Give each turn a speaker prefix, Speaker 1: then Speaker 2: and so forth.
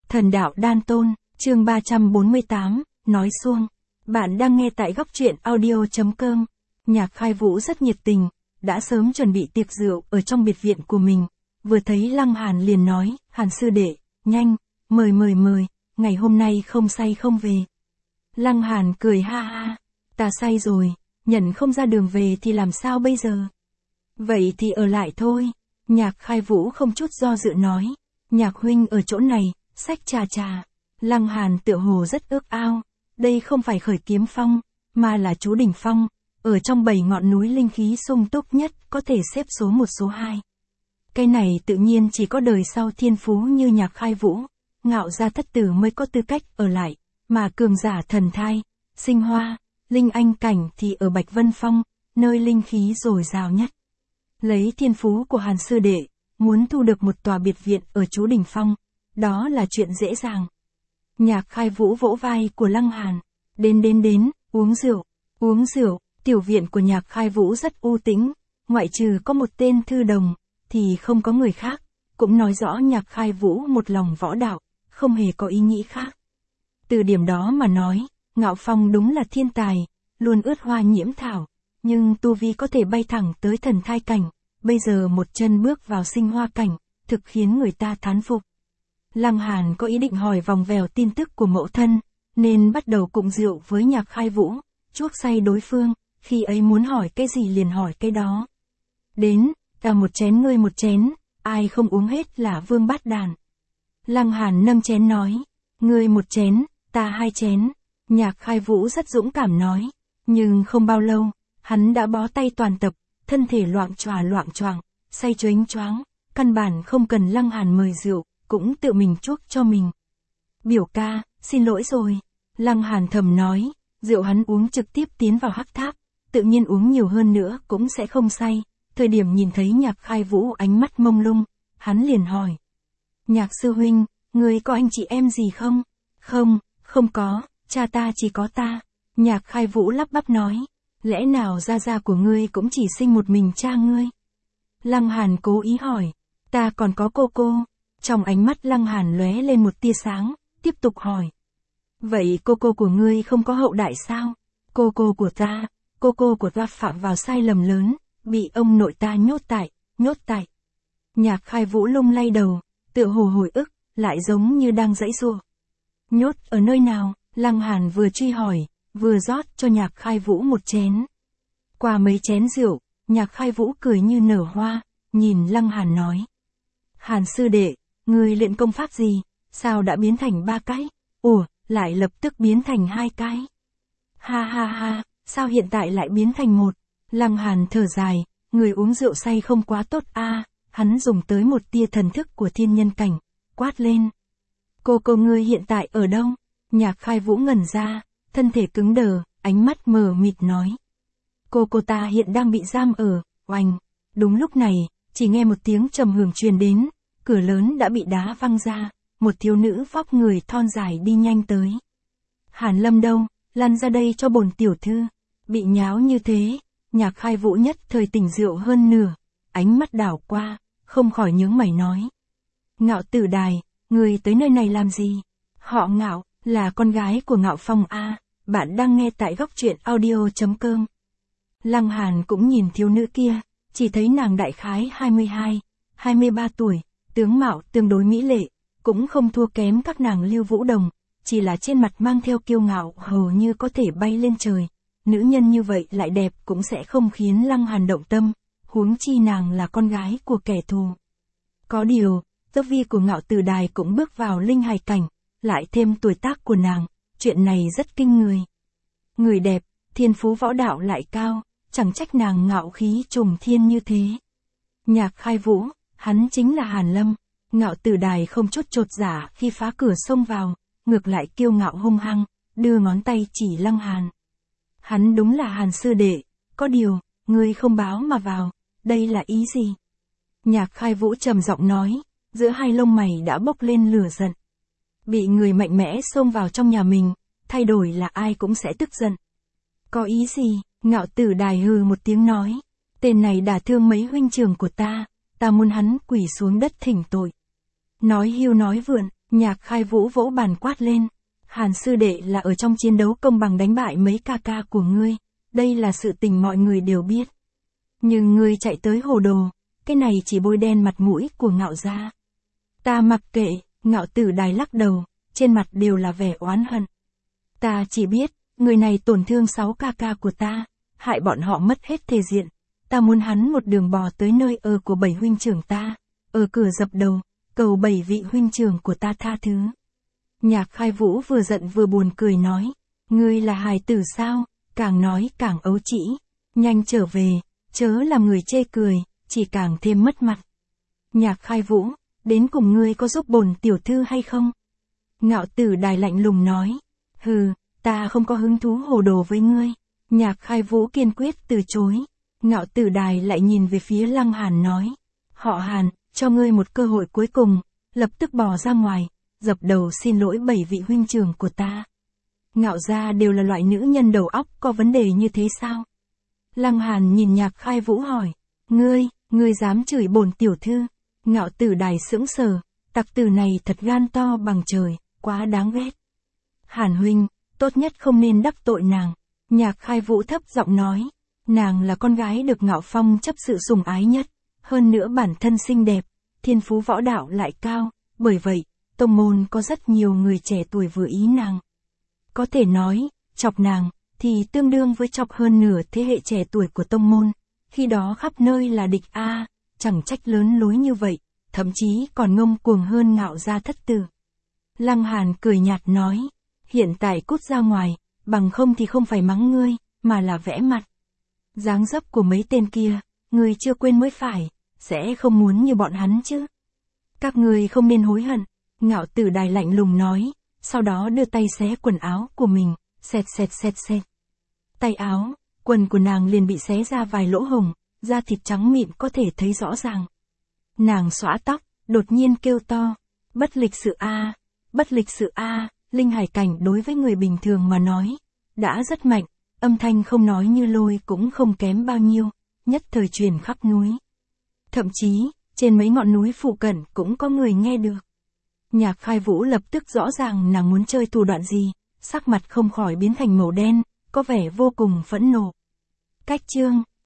Speaker 1: Thần đạo đan tôn, chương 348, nói suông. Bạn đang nghe tại góc truyện audio.com. Nhạc Khai Vũ rất nhiệt tình, đã sớm chuẩn bị tiệc rượu ở trong biệt viện của mình. Vừa thấy Lăng Hàn liền nói, Hàn sư đệ, nhanh, mời, ngày hôm nay không say không về. Lăng Hàn cười ha ha, ta say rồi, nhận không ra đường về thì làm sao bây giờ? Vậy thì ở lại thôi. Nhạc Khai Vũ không chút do dự nói, Nhạc huynh ở chỗ này, xách trà. Lăng Hàn tựa hồ rất ước ao, đây không phải Khởi Kiếm Phong, mà là Chú Đỉnh Phong, ở trong 7 ngọn núi linh khí sung túc nhất, có thể xếp số 1 số 2. Cái này tự nhiên chỉ có đời sau thiên phú như Nhạc Khai Vũ, Ngạo Gia thất tử mới có tư cách ở lại, mà cường giả thần thai, sinh hoa, linh anh cảnh thì ở Bạch Vân Phong, nơi linh khí dồi dào nhất. Lấy thiên phú của Hàn sư đệ, muốn thu được một tòa biệt viện ở Chú Đỉnh Phong, đó là chuyện dễ dàng. Nhạc Khai Vũ vỗ vai của Lăng Hàn, đến, uống rượu, tiểu viện của Nhạc Khai Vũ rất u tĩnh, ngoại trừ có một tên thư đồng, thì không có người khác, cũng nói rõ Nhạc Khai Vũ một lòng võ đạo, không hề có ý nghĩ khác. Từ điểm đó mà nói, Ngạo Phong đúng là thiên tài, luôn ướt hoa nhiễm thảo, nhưng tu vi có thể bay thẳng tới thần thai cảnh, bây giờ một chân bước vào sinh hoa cảnh, thực khiến người ta thán phục. Lăng Hàn có ý định hỏi vòng vèo tin tức của mẫu thân, nên bắt đầu cụng rượu với Nhạc Khai Vũ, chuốc say đối phương, khi ấy muốn hỏi cái gì liền hỏi cái đó. Đến, ta một chén ngươi một chén, ai không uống hết là vương bát đàn. Lăng Hàn nâng chén nói, ngươi một chén, ta 2 chén. Nhạc Khai Vũ rất dũng cảm nói, nhưng không bao lâu, hắn đã bó tay toàn tập, thân thể loạng choạng, say choáng choáng, căn bản không cần Lăng Hàn mời rượu, cũng tự mình chuốc cho mình. Biểu ca, xin lỗi rồi. Lăng Hàn thầm nói, rượu hắn uống trực tiếp tiến vào hắc tháp, tự nhiên uống nhiều hơn nữa cũng sẽ không say. Thời điểm nhìn thấy Nhạc Khai Vũ ánh mắt mông lung, hắn liền hỏi. Nhạc sư huynh, ngươi có anh chị em gì không? Không có, cha ta chỉ có ta. Nhạc Khai Vũ lắp bắp nói, lẽ nào gia của ngươi cũng chỉ sinh một mình cha ngươi? Lăng Hàn cố ý hỏi, ta còn có cô. Trong ánh mắt Lăng Hàn lóe lên một tia sáng, tiếp tục hỏi. Vậy cô của ngươi không có hậu đại sao? Cô của ta phạm vào sai lầm lớn, bị ông nội ta nhốt tại. Nhạc Khai Vũ lung lay đầu, tựa hồ hồi ức, lại giống như đang giãy giụa. Nhốt ở nơi nào? Lăng Hàn vừa truy hỏi, vừa rót cho Nhạc Khai Vũ một chén. Qua mấy chén rượu, Nhạc Khai Vũ cười như nở hoa, nhìn Lăng Hàn nói. Hàn sư đệ, ngươi luyện công pháp gì, sao đã biến thành 3 cái? Ủa, lại lập tức biến thành 2 cái. Ha, sao hiện tại lại biến thành 1? Lăng Hàn thở dài, người uống rượu say không quá tốt a. Hắn dùng tới một tia thần thức của thiên nhân cảnh, quát lên. Cô ngươi hiện tại ở đâu? Nhạc Khai Vũ ngẩn ra, thân thể cứng đờ, ánh mắt mờ mịt nói. Cô ta hiện đang bị giam ở, oành. Đúng lúc này, chỉ nghe một tiếng trầm hưởng truyền đến, cửa lớn đã bị đá văng ra, một thiếu nữ vóc người thon dài đi nhanh tới. Hàn Lâm đâu, lăn ra đây cho bổn tiểu thư. Bị nháo như thế, Nhạc Khai Vũ nhất thời tỉnh rượu hơn nửa, ánh mắt đảo qua, không khỏi nhướng mày nói. Ngạo Tử Đài, người tới nơi này làm gì? Họ Ngạo, là con gái của Ngạo Phong a. Bạn đang nghe tại góc truyện audio.com. Lăng Hàn cũng nhìn thiếu nữ kia, chỉ thấy nàng đại khái 22, 23 tuổi, tướng mạo tương đối mỹ lệ, cũng không thua kém các nàng Lưu Vũ Đồng, chỉ là trên mặt mang theo kiêu ngạo hầu như có thể bay lên trời. Nữ nhân như vậy lại đẹp cũng sẽ không khiến Lăng Hàn động tâm, huống chi nàng là con gái của kẻ thù. Có điều, tước vi của Ngạo Tử Đài cũng bước vào linh hài cảnh, lại thêm tuổi tác của nàng, chuyện này rất kinh người. Người đẹp, thiên phú võ đạo lại cao, chẳng trách nàng ngạo khí trùng thiên như thế. Nhạc Khai Vũ, hắn chính là Hàn Lâm. Ngạo Tử Đài không chút chột dạ khi phá cửa xông vào, ngược lại kiêu ngạo hung hăng, đưa ngón tay chỉ Lăng Hàn. Hắn đúng là Hàn sư đệ, có điều, ngươi không báo mà vào, đây là ý gì? Nhạc Khai Vũ trầm giọng nói, giữa hai lông mày đã bốc lên lửa giận. Bị người mạnh mẽ xông vào trong nhà mình, thay đổi là ai cũng sẽ tức giận. Có ý gì? Ngạo Tử Đài hừ một tiếng nói, tên này đả thương mấy huynh trưởng của ta muốn hắn quỳ xuống đất thỉnh tội. Nói hưu nói vượn, Nhạc Khai Vũ vỗ bàn quát lên. Hàn sư đệ là ở trong chiến đấu công bằng đánh bại mấy ca ca của ngươi. Đây là sự tình mọi người đều biết. Nhưng ngươi chạy tới hồ đồ. Cái này chỉ bôi đen mặt mũi của Ngạo gia. Ta mặc kệ, Ngạo Tử Đài lắc đầu. Trên mặt đều là vẻ oán hận. Ta chỉ biết, người này tổn thương 6 ca ca của ta. Hại bọn họ mất hết thể diện. Ta muốn hắn một đường bò tới nơi ở của 7 huynh trưởng ta. Ở cửa dập đầu, cầu 7 vị huynh trưởng của ta tha thứ. Nhạc Khai Vũ vừa giận vừa buồn cười nói. Ngươi là hài tử sao, càng nói càng ấu trĩ. Nhanh trở về, chớ làm người chê cười, chỉ càng thêm mất mặt. Nhạc Khai Vũ, đến cùng ngươi có giúp bổn tiểu thư hay không? Ngạo Tử Đài lạnh lùng nói. Hừ, ta không có hứng thú hồ đồ với ngươi. Nhạc Khai Vũ kiên quyết từ chối. Ngạo Tử Đài lại nhìn về phía Lăng Hàn nói. Họ Hàn, cho ngươi một cơ hội cuối cùng, lập tức bỏ ra ngoài, dập đầu xin lỗi 7 vị huynh trưởng của ta. Ngạo gia đều là loại nữ nhân đầu óc có vấn đề như thế sao? Lăng Hàn nhìn Nhạc Khai Vũ hỏi. Ngươi dám chửi bổn tiểu thư? Ngạo Tử Đài sững sờ, tặc tử này thật gan to bằng trời, quá đáng ghét. Hàn huynh, tốt nhất không nên đắc tội nàng. Nhạc Khai Vũ thấp giọng nói. Nàng là con gái được Ngạo Phong chấp sự sủng ái nhất, hơn nữa bản thân xinh đẹp, thiên phú võ đạo lại cao, bởi vậy, tông môn có rất nhiều người trẻ tuổi vừa ý nàng. Có thể nói, chọc nàng, thì tương đương với chọc hơn nửa thế hệ trẻ tuổi của tông môn, khi đó khắp nơi là địch a, chẳng trách lớn lối như vậy, thậm chí còn ngông cuồng hơn Ngạo gia thất tử. Lăng Hàn cười nhạt nói, hiện tại cút ra ngoài, bằng không thì không phải mắng ngươi, mà là vẽ mặt. Dáng dấp của mấy tên kia, ngươi chưa quên mới phải, sẽ không muốn như bọn hắn chứ. Các ngươi không nên hối hận, Ngạo Tử Đài lạnh lùng nói, sau đó đưa tay xé quần áo của mình, xẹt. Tay áo, quần của nàng liền bị xé ra vài lỗ hổng, da thịt trắng mịn có thể thấy rõ ràng. Nàng xõa tóc, đột nhiên kêu to, bất lịch sự a, linh hải cảnh đối với người bình thường mà nói, đã rất mạnh, âm thanh không nói như lôi cũng không kém bao nhiêu, nhất thời truyền khắp núi. Thậm chí, trên mấy ngọn núi phụ cận cũng có người nghe được. Nhạc Khai Vũ lập tức rõ ràng nàng muốn chơi thủ đoạn gì, sắc mặt không khỏi biến thành màu đen, có vẻ vô cùng phẫn nộ. Cách chương